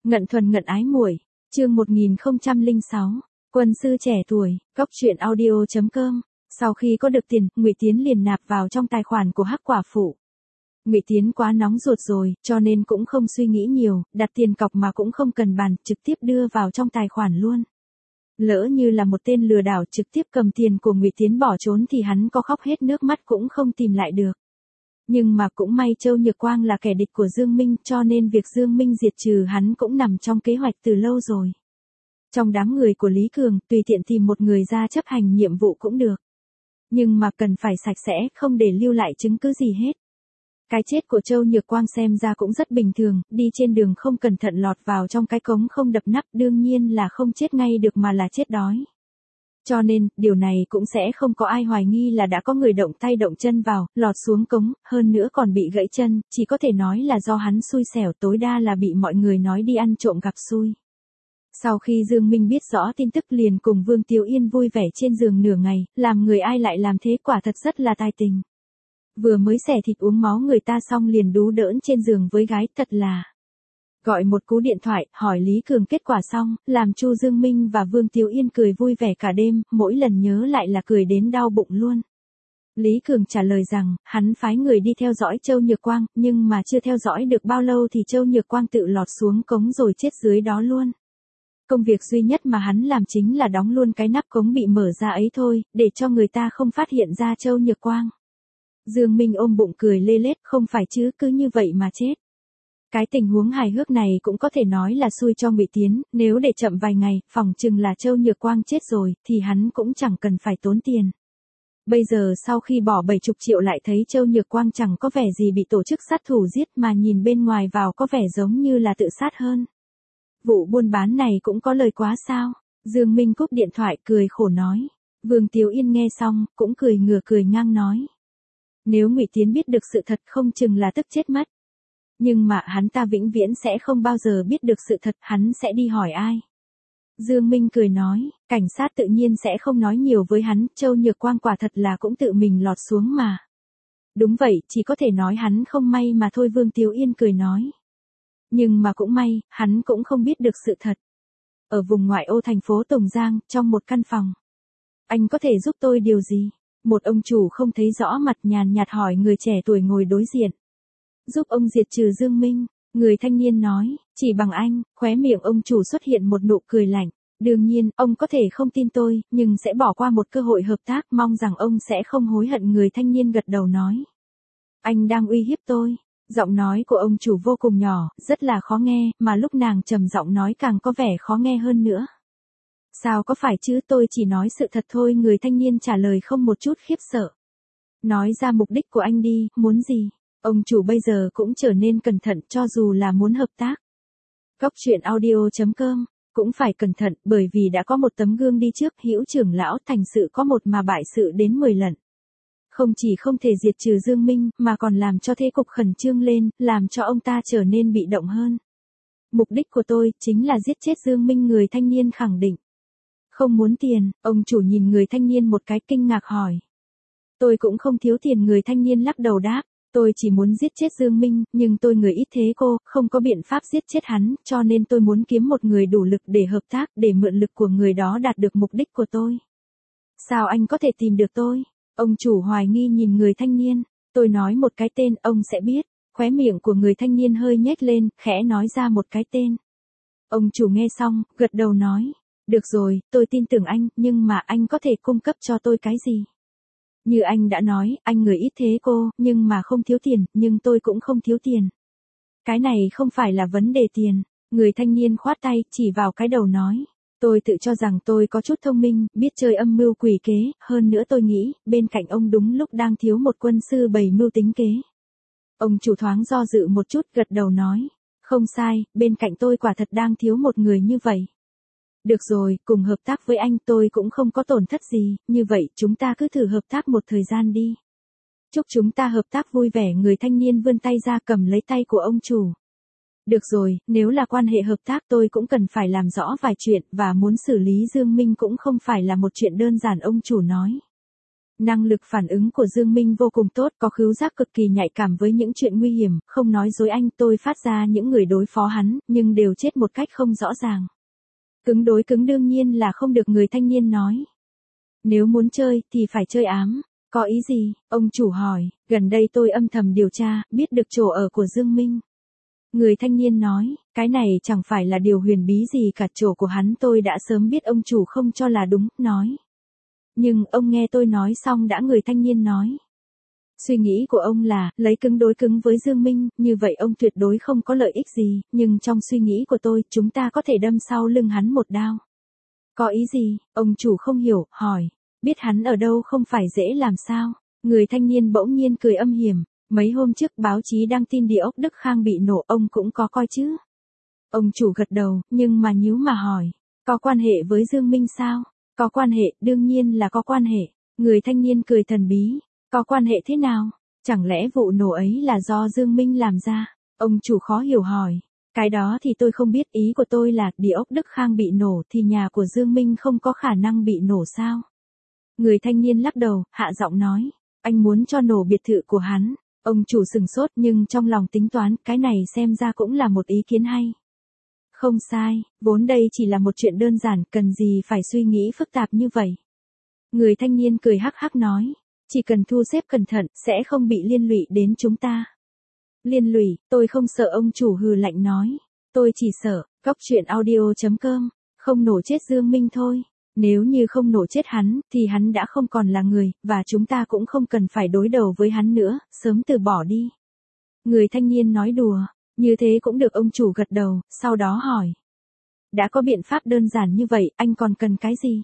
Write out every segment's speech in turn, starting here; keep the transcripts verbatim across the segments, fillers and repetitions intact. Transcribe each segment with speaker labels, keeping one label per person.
Speaker 1: Ngận thuần ngận ái muội, chương một nghìn không trăm lẻ sáu, quân sư trẻ tuổi, góc truyện audio chấm com. Sau khi có được tiền, Ngụy Tiến liền nạp vào trong tài khoản của Hắc Quả Phụ. Ngụy Tiến quá nóng ruột rồi, cho nên cũng không suy nghĩ nhiều, đặt tiền cọc mà cũng không cần bàn, trực tiếp đưa vào trong tài khoản luôn. Lỡ như là một tên lừa đảo trực tiếp cầm tiền của Ngụy Tiến bỏ trốn thì hắn có khóc hết nước mắt cũng không tìm lại được. Nhưng mà cũng may Châu Nhược Quang là kẻ địch của Dương Minh, cho nên việc Dương Minh diệt trừ hắn cũng nằm trong kế hoạch từ lâu rồi. Trong đám người của Lý Cường, tùy tiện tìm một người ra chấp hành nhiệm vụ cũng được. Nhưng mà cần phải sạch sẽ, không để lưu lại chứng cứ gì hết. Cái chết của Châu Nhược Quang xem ra cũng rất bình thường, đi trên đường không cẩn thận lọt vào trong cái cống không đập nắp, đương nhiên là không chết ngay được mà là chết đói. Cho nên, điều này cũng sẽ không có ai hoài nghi là đã có người động tay động chân vào, lọt xuống cống, hơn nữa còn bị gãy chân, chỉ có thể nói là do hắn xui xẻo, tối đa là bị mọi người nói đi ăn trộm gặp xui. Sau khi Dương Minh biết rõ tin tức liền cùng Vương Tiếu Yên vui vẻ trên giường nửa ngày, làm người ai lại làm thế quả thật rất là tài tình. Vừa mới xẻ thịt uống máu người ta xong liền đú đỡn trên giường với gái, thật là... Gọi một cú điện thoại, hỏi Lý Cường kết quả xong, làm Chu Dương Minh và Vương Tiếu Yên cười vui vẻ cả đêm, mỗi lần nhớ lại là cười đến đau bụng luôn. Lý Cường trả lời rằng, hắn phái người đi theo dõi Châu Nhược Quang, nhưng mà chưa theo dõi được bao lâu thì Châu Nhược Quang tự lọt xuống cống rồi chết dưới đó luôn. Công việc duy nhất mà hắn làm chính là đóng luôn cái nắp cống bị mở ra ấy thôi, để cho người ta không phát hiện ra Châu Nhược Quang. Dương Minh ôm bụng cười lê lết, không phải chứ, cứ như vậy mà chết. Cái tình huống hài hước này cũng có thể nói là xui cho Ngụy Tiến, nếu để chậm vài ngày, phỏng chừng là Châu Nhược Quang chết rồi, thì hắn cũng chẳng cần phải tốn tiền. Bây giờ sau khi bỏ bảy chục triệu lại thấy Châu Nhược Quang chẳng có vẻ gì bị tổ chức sát thủ giết mà nhìn bên ngoài vào có vẻ giống như là tự sát hơn. Vụ buôn bán này cũng có lời quá sao? Dương Minh cúp điện thoại cười khổ nói. Vương Tiếu Yên nghe xong, cũng cười ngửa cười ngang nói. Nếu Ngụy Tiến biết được sự thật không chừng là tức chết mất. Nhưng mà hắn ta vĩnh viễn sẽ không bao giờ biết được sự thật, hắn sẽ đi hỏi ai? Dương Minh cười nói, cảnh sát tự nhiên sẽ không nói nhiều với hắn, Châu Nhược Quang quả thật là cũng tự mình lọt xuống mà. Đúng vậy, chỉ có thể nói hắn không may mà thôi, Vương Tiếu Yên cười nói. Nhưng mà cũng may, hắn cũng không biết được sự thật. Ở vùng ngoại ô thành phố Tùng Giang, trong một căn phòng. Anh có thể giúp tôi điều gì? Một ông chủ không thấy rõ mặt nhàn nhạt hỏi người trẻ tuổi ngồi đối diện. Giúp ông diệt trừ Dương Minh, người thanh niên nói, chỉ bằng anh, khóe miệng ông chủ xuất hiện một nụ cười lạnh. Đương nhiên, ông có thể không tin tôi, nhưng sẽ bỏ qua một cơ hội hợp tác, mong rằng ông sẽ không hối hận, người thanh niên gật đầu nói. Anh đang uy hiếp tôi. Giọng nói của ông chủ vô cùng nhỏ, rất là khó nghe, mà lúc nàng trầm giọng nói càng có vẻ khó nghe hơn nữa. Sao có phải chứ, tôi chỉ nói sự thật thôi, người thanh niên trả lời không một chút khiếp sợ. Nói ra mục đích của anh đi, muốn gì? Ông chủ bây giờ cũng trở nên cẩn thận cho dù là muốn hợp tác. Góc truyện audio chấm com, cũng phải cẩn thận bởi vì đã có một tấm gương đi trước, Hữu trưởng lão thành sự có một mà bại sự đến mười lần. Không chỉ không thể diệt trừ Dương Minh mà còn làm cho thế cục khẩn trương lên, làm cho ông ta trở nên bị động hơn. Mục đích của tôi chính là giết chết Dương Minh, người thanh niên khẳng định. Không muốn tiền, ông chủ nhìn người thanh niên một cái kinh ngạc hỏi. Tôi cũng không thiếu tiền, người thanh niên lắc đầu đáp. Tôi chỉ muốn giết chết Dương Minh, nhưng tôi người ít thế cô, không có biện pháp giết chết hắn, cho nên tôi muốn kiếm một người đủ lực để hợp tác, để mượn lực của người đó đạt được mục đích của tôi. Sao anh có thể tìm được tôi? Ông chủ hoài nghi nhìn người thanh niên. Tôi nói một cái tên, ông sẽ biết. Khóe miệng của người thanh niên hơi nhếch lên, khẽ nói ra một cái tên. Ông chủ nghe xong, gật đầu nói. Được rồi, tôi tin tưởng anh, nhưng mà anh có thể cung cấp cho tôi cái gì? Như anh đã nói, anh người ít thế cô, nhưng mà không thiếu tiền, nhưng tôi cũng không thiếu tiền. Cái này không phải là vấn đề tiền. Người thanh niên khoát tay, chỉ vào cái đầu nói. Tôi tự cho rằng tôi có chút thông minh, biết chơi âm mưu quỷ kế, hơn nữa tôi nghĩ, bên cạnh ông đúng lúc đang thiếu một quân sư bày mưu tính kế. Ông chủ thoáng do dự một chút, gật đầu nói. Không sai, bên cạnh tôi quả thật đang thiếu một người như vậy. Được rồi, cùng hợp tác với anh, tôi cũng không có tổn thất gì, như vậy chúng ta cứ thử hợp tác một thời gian đi. Chúc chúng ta hợp tác vui vẻ, người thanh niên vươn tay ra cầm lấy tay của ông chủ. Được rồi, nếu là quan hệ hợp tác tôi cũng cần phải làm rõ vài chuyện và muốn xử lý Dương Minh cũng không phải là một chuyện đơn giản, ông chủ nói. Năng lực phản ứng của Dương Minh vô cùng tốt, có khứu giác cực kỳ nhạy cảm với những chuyện nguy hiểm, không nói dối anh, tôi phát ra những người đối phó hắn, nhưng đều chết một cách không rõ ràng. Cứng đối cứng đương nhiên là không được, người thanh niên nói. Nếu muốn chơi, thì phải chơi ám. Có ý gì? Ông chủ hỏi, gần đây tôi âm thầm điều tra, biết được chỗ ở của Dương Minh. Người thanh niên nói, cái này chẳng phải là điều huyền bí gì cả, chỗ của hắn tôi đã sớm biết. Ông chủ không cho là đúng, nói. Nhưng ông nghe tôi nói xong đã. Người thanh niên nói. Suy nghĩ của ông là, lấy cứng đối cứng với Dương Minh, như vậy ông tuyệt đối không có lợi ích gì, nhưng trong suy nghĩ của tôi, chúng ta có thể đâm sau lưng hắn một đao. Có ý gì? Ông chủ không hiểu, hỏi. Biết hắn ở đâu không phải dễ làm sao? Người thanh niên bỗng nhiên cười âm hiểm. Mấy hôm trước báo chí đăng tin địa ốc Đức Khang bị nổ, ông cũng có coi chứ? Ông chủ gật đầu, nhưng mà nhíu mà hỏi. Có quan hệ với Dương Minh sao? Có quan hệ, đương nhiên là có quan hệ. Người thanh niên cười thần bí. Có quan hệ thế nào? Chẳng lẽ vụ nổ ấy là do Dương Minh làm ra? Ông chủ khó hiểu hỏi. Cái đó thì tôi không biết, ý của tôi là địa ốc Đức Khang bị nổ thì nhà của Dương Minh không có khả năng bị nổ sao? Người thanh niên lắc đầu, hạ giọng nói. Anh muốn cho nổ biệt thự của hắn. Ông chủ sừng sốt nhưng trong lòng tính toán, cái này xem ra cũng là một ý kiến hay. Không sai, vốn đây chỉ là một chuyện đơn giản, cần gì phải suy nghĩ phức tạp như vậy. Người thanh niên cười hắc hắc nói. Chỉ cần thu xếp cẩn thận, sẽ không bị liên lụy đến chúng ta. Liên lụy, tôi không sợ. Ông chủ hừ lạnh nói. Tôi chỉ sợ, cóc truyện audio chấm com, không nổ chết Dương Minh thôi. Nếu như không nổ chết hắn, thì hắn đã không còn là người, và chúng ta cũng không cần phải đối đầu với hắn nữa, sớm từ bỏ đi. Người thanh niên nói đùa, như thế cũng được. Ông chủ gật đầu, sau đó hỏi. Đã có biện pháp đơn giản như vậy, anh còn cần cái gì?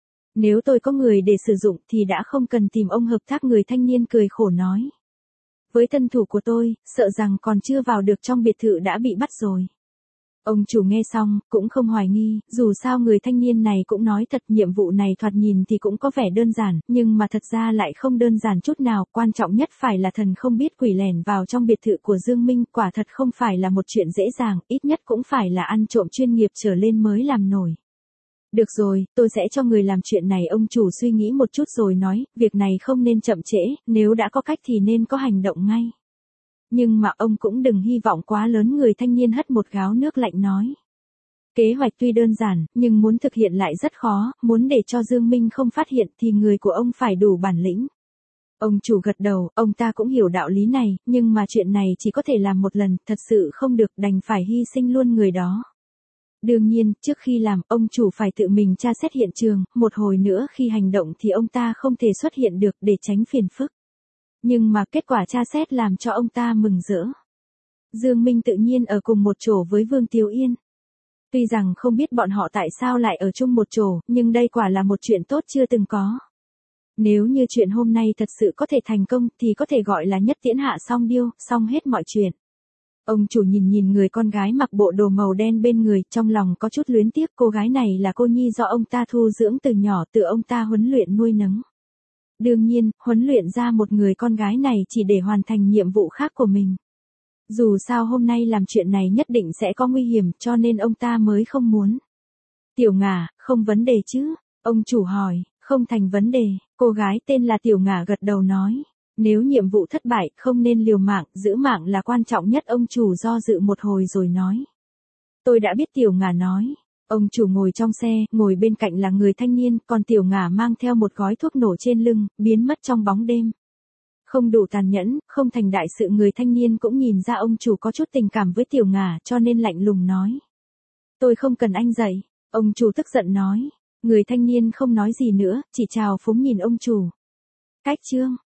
Speaker 1: Nếu tôi có người để sử dụng thì đã không cần tìm ông hợp tác. Người thanh niên cười khổ nói. Với thân thủ của tôi, sợ rằng còn chưa vào được trong biệt thự đã bị bắt rồi. Ông chủ nghe xong, cũng không hoài nghi, dù sao người thanh niên này cũng nói thật, nhiệm vụ này thoạt nhìn thì cũng có vẻ đơn giản, nhưng mà thật ra lại không đơn giản chút nào, quan trọng nhất phải là thần không biết quỷ lẻn vào trong biệt thự của Dương Minh, quả thật không phải là một chuyện dễ dàng, ít nhất cũng phải là ăn trộm chuyên nghiệp trở lên mới làm nổi. Được rồi, tôi sẽ cho người làm chuyện này. Ông chủ suy nghĩ một chút rồi nói, việc này không nên chậm trễ, nếu đã có cách thì nên có hành động ngay. Nhưng mà ông cũng đừng hy vọng quá lớn. Người thanh niên hất một gáo nước lạnh nói. Kế hoạch tuy đơn giản, nhưng muốn thực hiện lại rất khó, muốn để cho Dương Minh không phát hiện thì người của ông phải đủ bản lĩnh. Ông chủ gật đầu, ông ta cũng hiểu đạo lý này, nhưng mà chuyện này chỉ có thể làm một lần, thật sự không được, đành phải hy sinh luôn người đó. Đương nhiên, trước khi làm, ông chủ phải tự mình tra xét hiện trường, một hồi nữa khi hành động thì ông ta không thể xuất hiện được để tránh phiền phức. Nhưng mà kết quả tra xét làm cho ông ta mừng rỡ. Dương Minh tự nhiên ở cùng một chỗ với Vương Tiếu Yên. Tuy rằng không biết bọn họ tại sao lại ở chung một chỗ, nhưng đây quả là một chuyện tốt chưa từng có. Nếu như chuyện hôm nay thật sự có thể thành công thì có thể gọi là nhất tiễn hạ song điêu, xong hết mọi chuyện. Ông chủ nhìn nhìn người con gái mặc bộ đồ màu đen bên người, trong lòng có chút luyến tiếc. Cô gái này là cô nhi do ông ta thu dưỡng từ nhỏ, tự ông ta huấn luyện nuôi nấng. Đương nhiên, huấn luyện ra một người con gái này chỉ để hoàn thành nhiệm vụ khác của mình. Dù sao hôm nay làm chuyện này nhất định sẽ có nguy hiểm, cho nên ông ta mới không muốn. Tiểu Ngà, không vấn đề chứ? Ông chủ hỏi. Không thành vấn đề. Cô gái tên là Tiểu Ngà gật đầu nói. Nếu nhiệm vụ thất bại, không nên liều mạng, giữ mạng là quan trọng nhất. Ông chủ do dự một hồi rồi nói. Tôi đã biết. Tiểu Ngà nói. Ông chủ ngồi trong xe, ngồi bên cạnh là người thanh niên, còn Tiểu Ngà mang theo một gói thuốc nổ trên lưng, biến mất trong bóng đêm. Không đủ tàn nhẫn, không thành đại sự. Người thanh niên cũng nhìn ra ông chủ có chút tình cảm với Tiểu Ngà, cho nên lạnh lùng nói. Tôi không cần anh dạy. Ông chủ tức giận nói. Người thanh niên không nói gì nữa, chỉ chào phúng nhìn ông chủ. Cách chương.